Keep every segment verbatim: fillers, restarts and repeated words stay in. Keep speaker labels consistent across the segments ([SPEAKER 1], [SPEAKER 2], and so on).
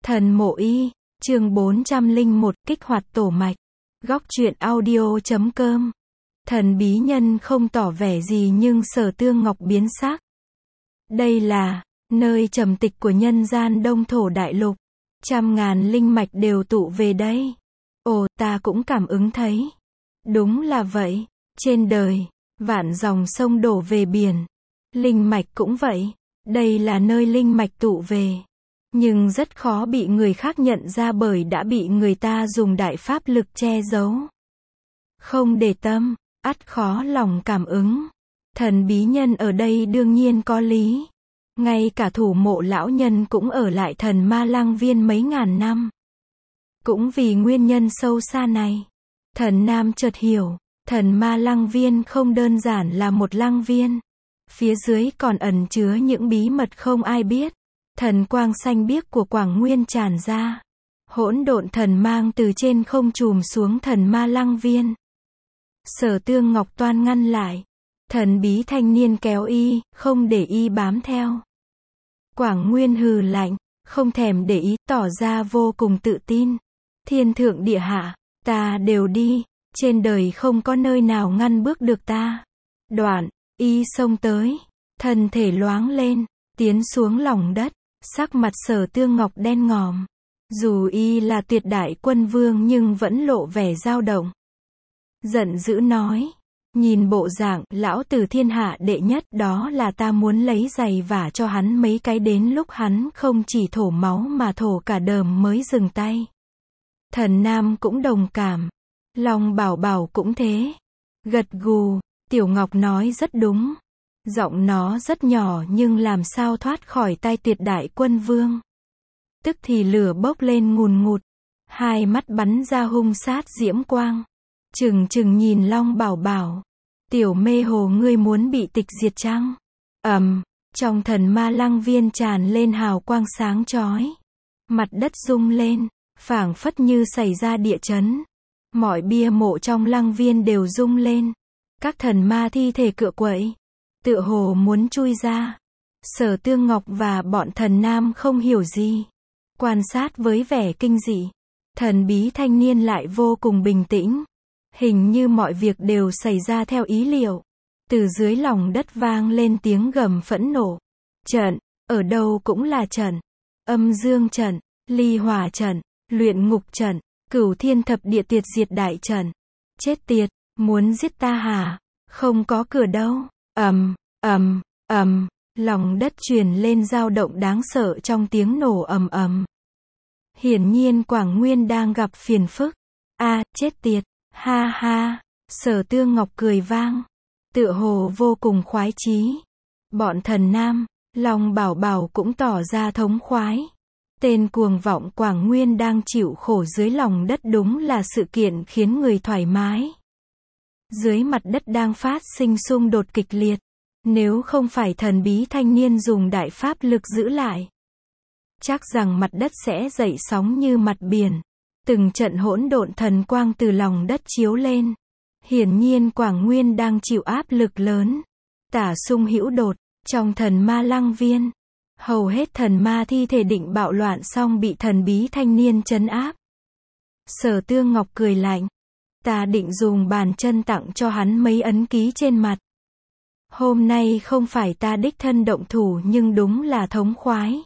[SPEAKER 1] Thần Mộ Y, chương bốn trăm lẻ một, kích hoạt tổ mạch. Góc truyện audio chấm com. Thần bí nhân không tỏ vẻ gì nhưng Sở Tương Ngọc biến sắc. Đây là nơi trầm tịch của nhân gian Đông Thổ Đại Lục. Trăm ngàn linh mạch đều tụ về đây. Ồ, ta cũng cảm ứng thấy. Đúng là vậy. Trên đời, vạn dòng sông đổ về biển. Linh mạch cũng vậy. Đây là nơi linh mạch tụ về. Nhưng rất khó bị người khác nhận ra bởi đã bị người ta dùng đại pháp lực che giấu. Không để tâm, ắt khó lòng cảm ứng. Thần bí nhân ở đây đương nhiên có lý. Ngay cả thủ mộ lão nhân cũng ở lại thần ma lăng viên mấy ngàn năm. Cũng vì nguyên nhân sâu xa này. Thần Nam chợt hiểu, thần ma lăng viên không đơn giản là một lăng viên. Phía dưới còn ẩn chứa những bí mật không ai biết. Thần quang xanh biếc của Quảng Nguyên tràn ra. Hỗn độn thần mang từ trên không trùm xuống thần ma lăng viên. Sở Tương Ngọc toan ngăn lại. Thần bí thanh niên kéo y, không để y bám theo. Quảng Nguyên hừ lạnh, không thèm để ý, tỏ ra vô cùng tự tin. Thiên thượng địa hạ, ta đều đi, trên đời không có nơi nào ngăn bước được ta. Đoạn, y xông tới, thân thể loáng lên, tiến xuống lòng đất, sắc mặt Sở Tương Ngọc đen ngòm. Dù y là tuyệt đại quân vương nhưng vẫn lộ vẻ dao động. Giận dữ nói, nhìn bộ dạng, lão tử thiên hạ đệ nhất, đó là ta muốn lấy giày vả cho hắn mấy cái đến lúc hắn không chỉ thổ máu mà thổ cả đờm mới dừng tay. Thần Nam cũng đồng cảm. Long Bảo Bảo cũng thế. Gật gù, Tiểu Ngọc nói rất đúng. Giọng nó rất nhỏ nhưng làm sao thoát khỏi tay tuyệt đại quân vương. Tức thì lửa bốc lên ngùn ngụt. Hai mắt bắn ra hung sát diễm quang. Chừng chừng nhìn Long Bảo Bảo. Tiểu mê hồ, ngươi muốn bị tịch diệt chăng? Ầm, trong thần ma lăng viên tràn lên hào quang sáng chói. Mặt đất rung lên, phảng phất như xảy ra địa chấn. Mọi bia mộ trong lăng viên đều rung lên. Các thần ma thi thể cựa quậy, tựa hồ muốn chui ra. Sở Tương Ngọc và bọn thần Nam không hiểu gì. Quan sát với vẻ kinh dị. Thần bí thanh niên lại vô cùng bình tĩnh. Hình như mọi việc đều xảy ra theo ý liệu. Từ dưới lòng đất vang lên tiếng gầm phẫn nộ. Trận, ở đâu cũng là trận. Âm dương trận, ly hỏa trận, luyện ngục trận, cửu thiên thập địa tuyệt diệt đại trận. Chết tiệt, muốn giết ta hả? Không có cửa đâu. Ầm, ầm, ầm, lòng đất truyền lên dao động đáng sợ trong tiếng nổ ầm ầm. Hiển nhiên Quảng Nguyên đang gặp phiền phức. A, chết tiệt. Ha ha, Sở Tương Ngọc cười vang, tựa hồ vô cùng khoái chí. Bọn thần Nam, Long Bảo Bảo cũng tỏ ra thống khoái. Tên cuồng vọng Quảng Nguyên đang chịu khổ dưới lòng đất đúng là sự kiện khiến người thoải mái. Dưới mặt đất đang phát sinh xung đột kịch liệt. Nếu không phải thần bí thanh niên dùng đại pháp lực giữ lại, chắc rằng mặt đất sẽ dậy sóng như mặt biển. Từng trận hỗn độn thần quang từ lòng đất chiếu lên. Hiển nhiên Quảng Nguyên đang chịu áp lực lớn. Tả xung hữu đột, trong thần ma lăng viên. Hầu hết thần ma thi thể định bạo loạn xong bị thần bí thanh niên trấn áp. Sở Tương Ngọc cười lạnh. Ta định dùng bàn chân tặng cho hắn mấy ấn ký trên mặt. Hôm nay không phải ta đích thân động thủ nhưng đúng là thống khoái.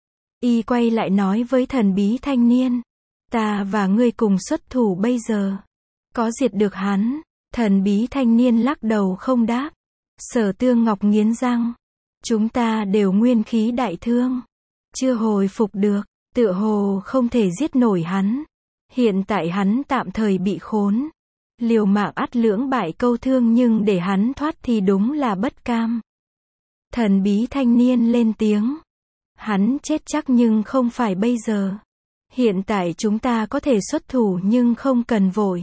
[SPEAKER 1] Y quay lại nói với thần bí thanh niên. Ta và ngươi cùng xuất thủ bây giờ. Có diệt được hắn? Thần bí thanh niên lắc đầu không đáp. Sở Tương Ngọc nghiến răng. Chúng ta đều nguyên khí đại thương. Chưa hồi phục được. Tựa hồ không thể giết nổi hắn. Hiện tại hắn tạm thời bị khốn. Liều mạng ắt lưỡng bại câu thương nhưng để hắn thoát thì đúng là bất cam. Thần bí thanh niên lên tiếng. Hắn chết chắc nhưng không phải bây giờ. Hiện tại chúng ta có thể xuất thủ nhưng không cần vội.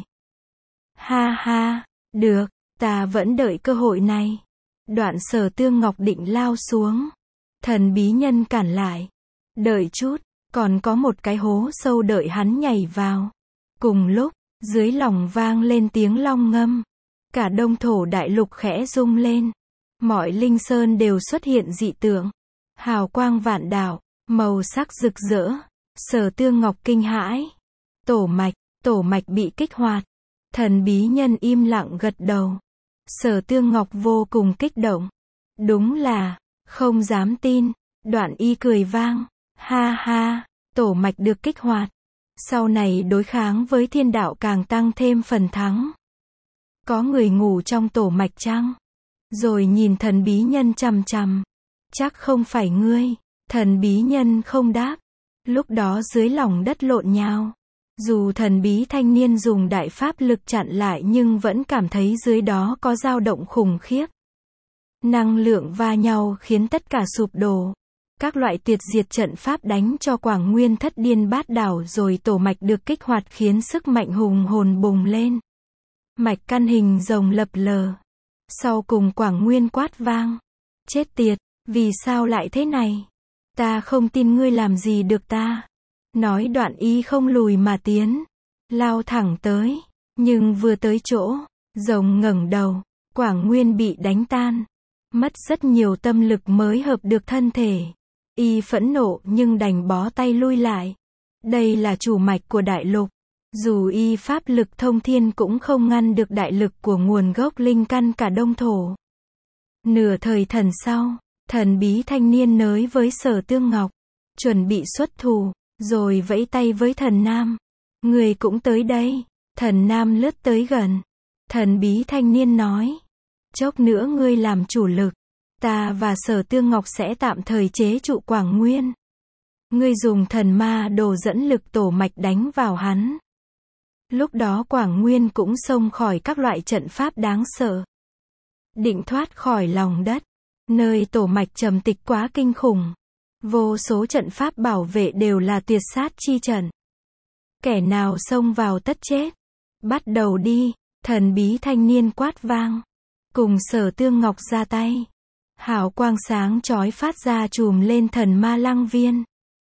[SPEAKER 1] Ha ha, được, ta vẫn đợi cơ hội này. Đoạn Sở Tương Ngọc định lao xuống. Thần bí nhân cản lại. Đợi chút, còn có một cái hố sâu đợi hắn nhảy vào. Cùng lúc, dưới lòng vang lên tiếng long ngâm. Cả Đông Thổ Đại Lục khẽ rung lên. Mọi linh sơn đều xuất hiện dị tượng. Hào quang vạn đạo, màu sắc rực rỡ. Sở Tương Ngọc kinh hãi. Tổ mạch, tổ mạch bị kích hoạt. Thần bí nhân im lặng gật đầu. Sở Tương Ngọc vô cùng kích động. Đúng là, không dám tin. Đoạn y cười vang. Ha ha, tổ mạch được kích hoạt. Sau này đối kháng với thiên đạo càng tăng thêm phần thắng. Có người ngủ trong tổ mạch chăng? Rồi nhìn thần bí nhân chằm chằm. Chắc không phải ngươi. Thần bí nhân không đáp. Lúc đó dưới lòng đất lộn nhào. Dù thần bí thanh niên dùng đại pháp lực chặn lại nhưng vẫn cảm thấy dưới đó có dao động khủng khiếp. Năng lượng va nhau khiến tất cả sụp đổ. Các loại tuyệt diệt trận pháp đánh cho Quảng Nguyên thất điên bát đảo rồi tổ mạch được kích hoạt khiến sức mạnh hùng hồn bùng lên. Mạch căn hình rồng lập lờ. Sau cùng Quảng Nguyên quát vang. Chết tiệt, vì sao lại thế này? Ta không tin ngươi làm gì được ta. Nói đoạn y không lùi mà tiến. Lao thẳng tới. Nhưng vừa tới chỗ, rồng ngẩng đầu. Quảng Nguyên bị đánh tan. Mất rất nhiều tâm lực mới hợp được thân thể. Y phẫn nộ nhưng đành bó tay lui lại. Đây là chủ mạch của đại lục. Dù y pháp lực thông thiên cũng không ngăn được đại lực của nguồn gốc linh căn cả đông thổ. Nửa thời thần sau, thần bí thanh niên nới với Sở Tương Ngọc. Chuẩn bị xuất thủ, rồi vẫy tay với thần nam. Người cũng tới đây. Thần nam lướt tới gần. Thần bí thanh niên nói. Chốc nữa ngươi làm chủ lực. Ta và Sở Tương Ngọc sẽ tạm thời chế trụ Quảng Nguyên. Ngươi dùng thần ma đồ dẫn lực tổ mạch đánh vào hắn. Lúc đó Quảng Nguyên cũng xông khỏi các loại trận pháp đáng sợ. Định thoát khỏi lòng đất. Nơi tổ mạch trầm tịch quá kinh khủng. Vô số trận pháp bảo vệ đều là tuyệt sát chi trận. Kẻ nào xông vào tất chết. Bắt đầu đi, thần bí thanh niên quát vang. Cùng Sở Tương Ngọc ra tay. Hào quang sáng chói phát ra trùm lên thần ma lăng viên.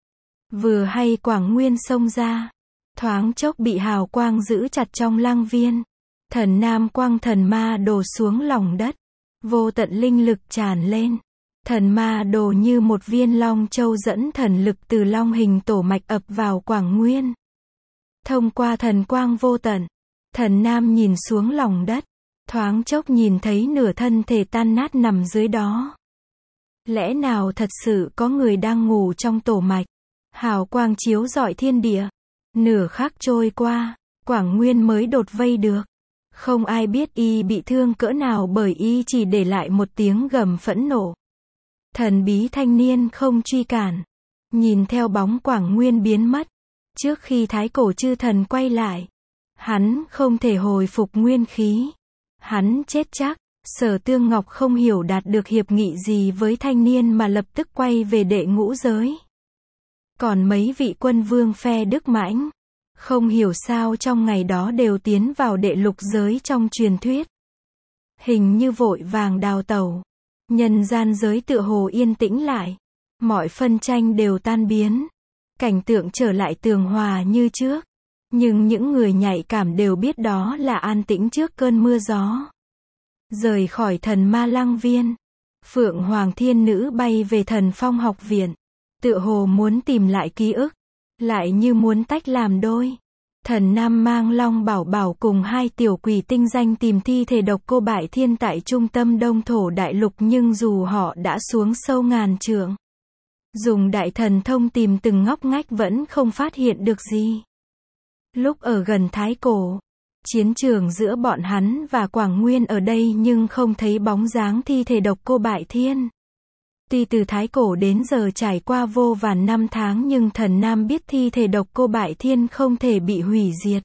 [SPEAKER 1] Vừa hay Quảng Nguyên xông ra. Thoáng chốc bị hào quang giữ chặt trong lăng viên. Thần nam quang thần ma đổ xuống lòng đất. Vô tận linh lực tràn lên. Thần ma đồ như một viên long châu dẫn thần lực từ long hình tổ mạch ập vào Quảng Nguyên. Thông qua thần quang vô tận, thần nam nhìn xuống lòng đất. Thoáng chốc nhìn thấy nửa thân thể tan nát nằm dưới đó. Lẽ nào thật sự có người đang ngủ trong tổ mạch? Hào quang chiếu rọi thiên địa. Nửa khắc trôi qua, Quảng Nguyên mới đột vây được. Không ai biết y bị thương cỡ nào bởi y chỉ để lại một tiếng gầm phẫn nộ. Thần bí thanh niên không truy cản. Nhìn theo bóng Quảng Nguyên biến mất. Trước khi thái cổ chư thần quay lại. Hắn không thể hồi phục nguyên khí. Hắn chết chắc. Sở Tương Ngọc không hiểu đạt được hiệp nghị gì với thanh niên mà lập tức quay về đệ ngũ giới. Còn mấy vị quân vương phe Đức Mãnh. Không hiểu sao trong ngày đó đều tiến vào đệ lục giới trong truyền thuyết. Hình như vội vàng đào tẩu. Nhân gian giới tựa hồ yên tĩnh lại. Mọi phân tranh đều tan biến. Cảnh tượng trở lại tường hòa như trước. Nhưng những người nhạy cảm đều biết đó là an tĩnh trước cơn mưa gió. Rời khỏi thần ma lăng viên. Phượng Hoàng Thiên Nữ bay về thần phong học viện. Tựa hồ muốn tìm lại ký ức. Lại như muốn tách làm đôi. Thần Nam mang Long Bảo Bảo cùng hai tiểu quỷ tinh danh tìm thi thể độc cô Bại Thiên tại trung tâm đông thổ đại lục nhưng dù họ đã xuống sâu ngàn trượng. Dùng đại thần thông tìm từng ngóc ngách vẫn không phát hiện được gì. Lúc ở gần Thái Cổ, chiến trường giữa bọn hắn và Quảng Nguyên ở đây nhưng không thấy bóng dáng thi thể độc cô Bại Thiên. Tuy từ Thái Cổ đến giờ trải qua vô vàn năm tháng nhưng thần Nam biết thi thể độc cô Bại Thiên không thể bị hủy diệt.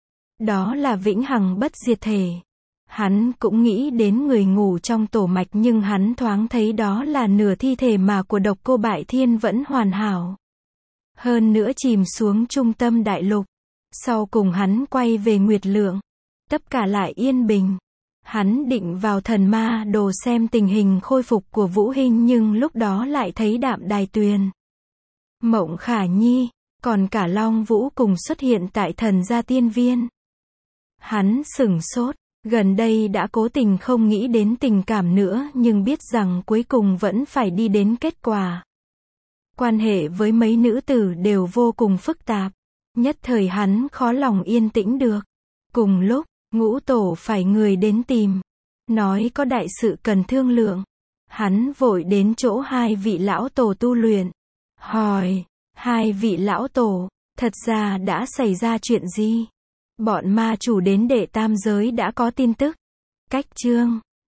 [SPEAKER 1] Đó là vĩnh hằng bất diệt thể. Hắn cũng nghĩ đến người ngủ trong tổ mạch nhưng hắn thoáng thấy đó là nửa thi thể mà của độc cô Bại Thiên vẫn hoàn hảo. Hơn nữa chìm xuống trung tâm đại lục. Sau cùng hắn quay về Nguyệt Lượng. Tất cả lại yên bình. Hắn định vào thần ma đồ xem tình hình khôi phục của Vũ Hinh nhưng lúc đó lại thấy Đạm Đài Tuyền, Mộng Khả Nhi, còn cả Long Vũ cùng xuất hiện tại thần gia tiên viên. Hắn sửng sốt, gần đây đã cố tình không nghĩ đến tình cảm nữa nhưng biết rằng cuối cùng vẫn phải đi đến kết quả. Quan hệ với mấy nữ tử đều vô cùng phức tạp. Nhất thời hắn khó lòng yên tĩnh được. Cùng lúc, ngũ tổ phải người đến tìm. Nói có đại sự cần thương lượng. Hắn vội đến chỗ hai vị lão tổ tu luyện. Hỏi, hai vị lão tổ, thật ra đã xảy ra chuyện gì? Bọn ma chủ đến đệ tam giới đã có tin tức. Cách chương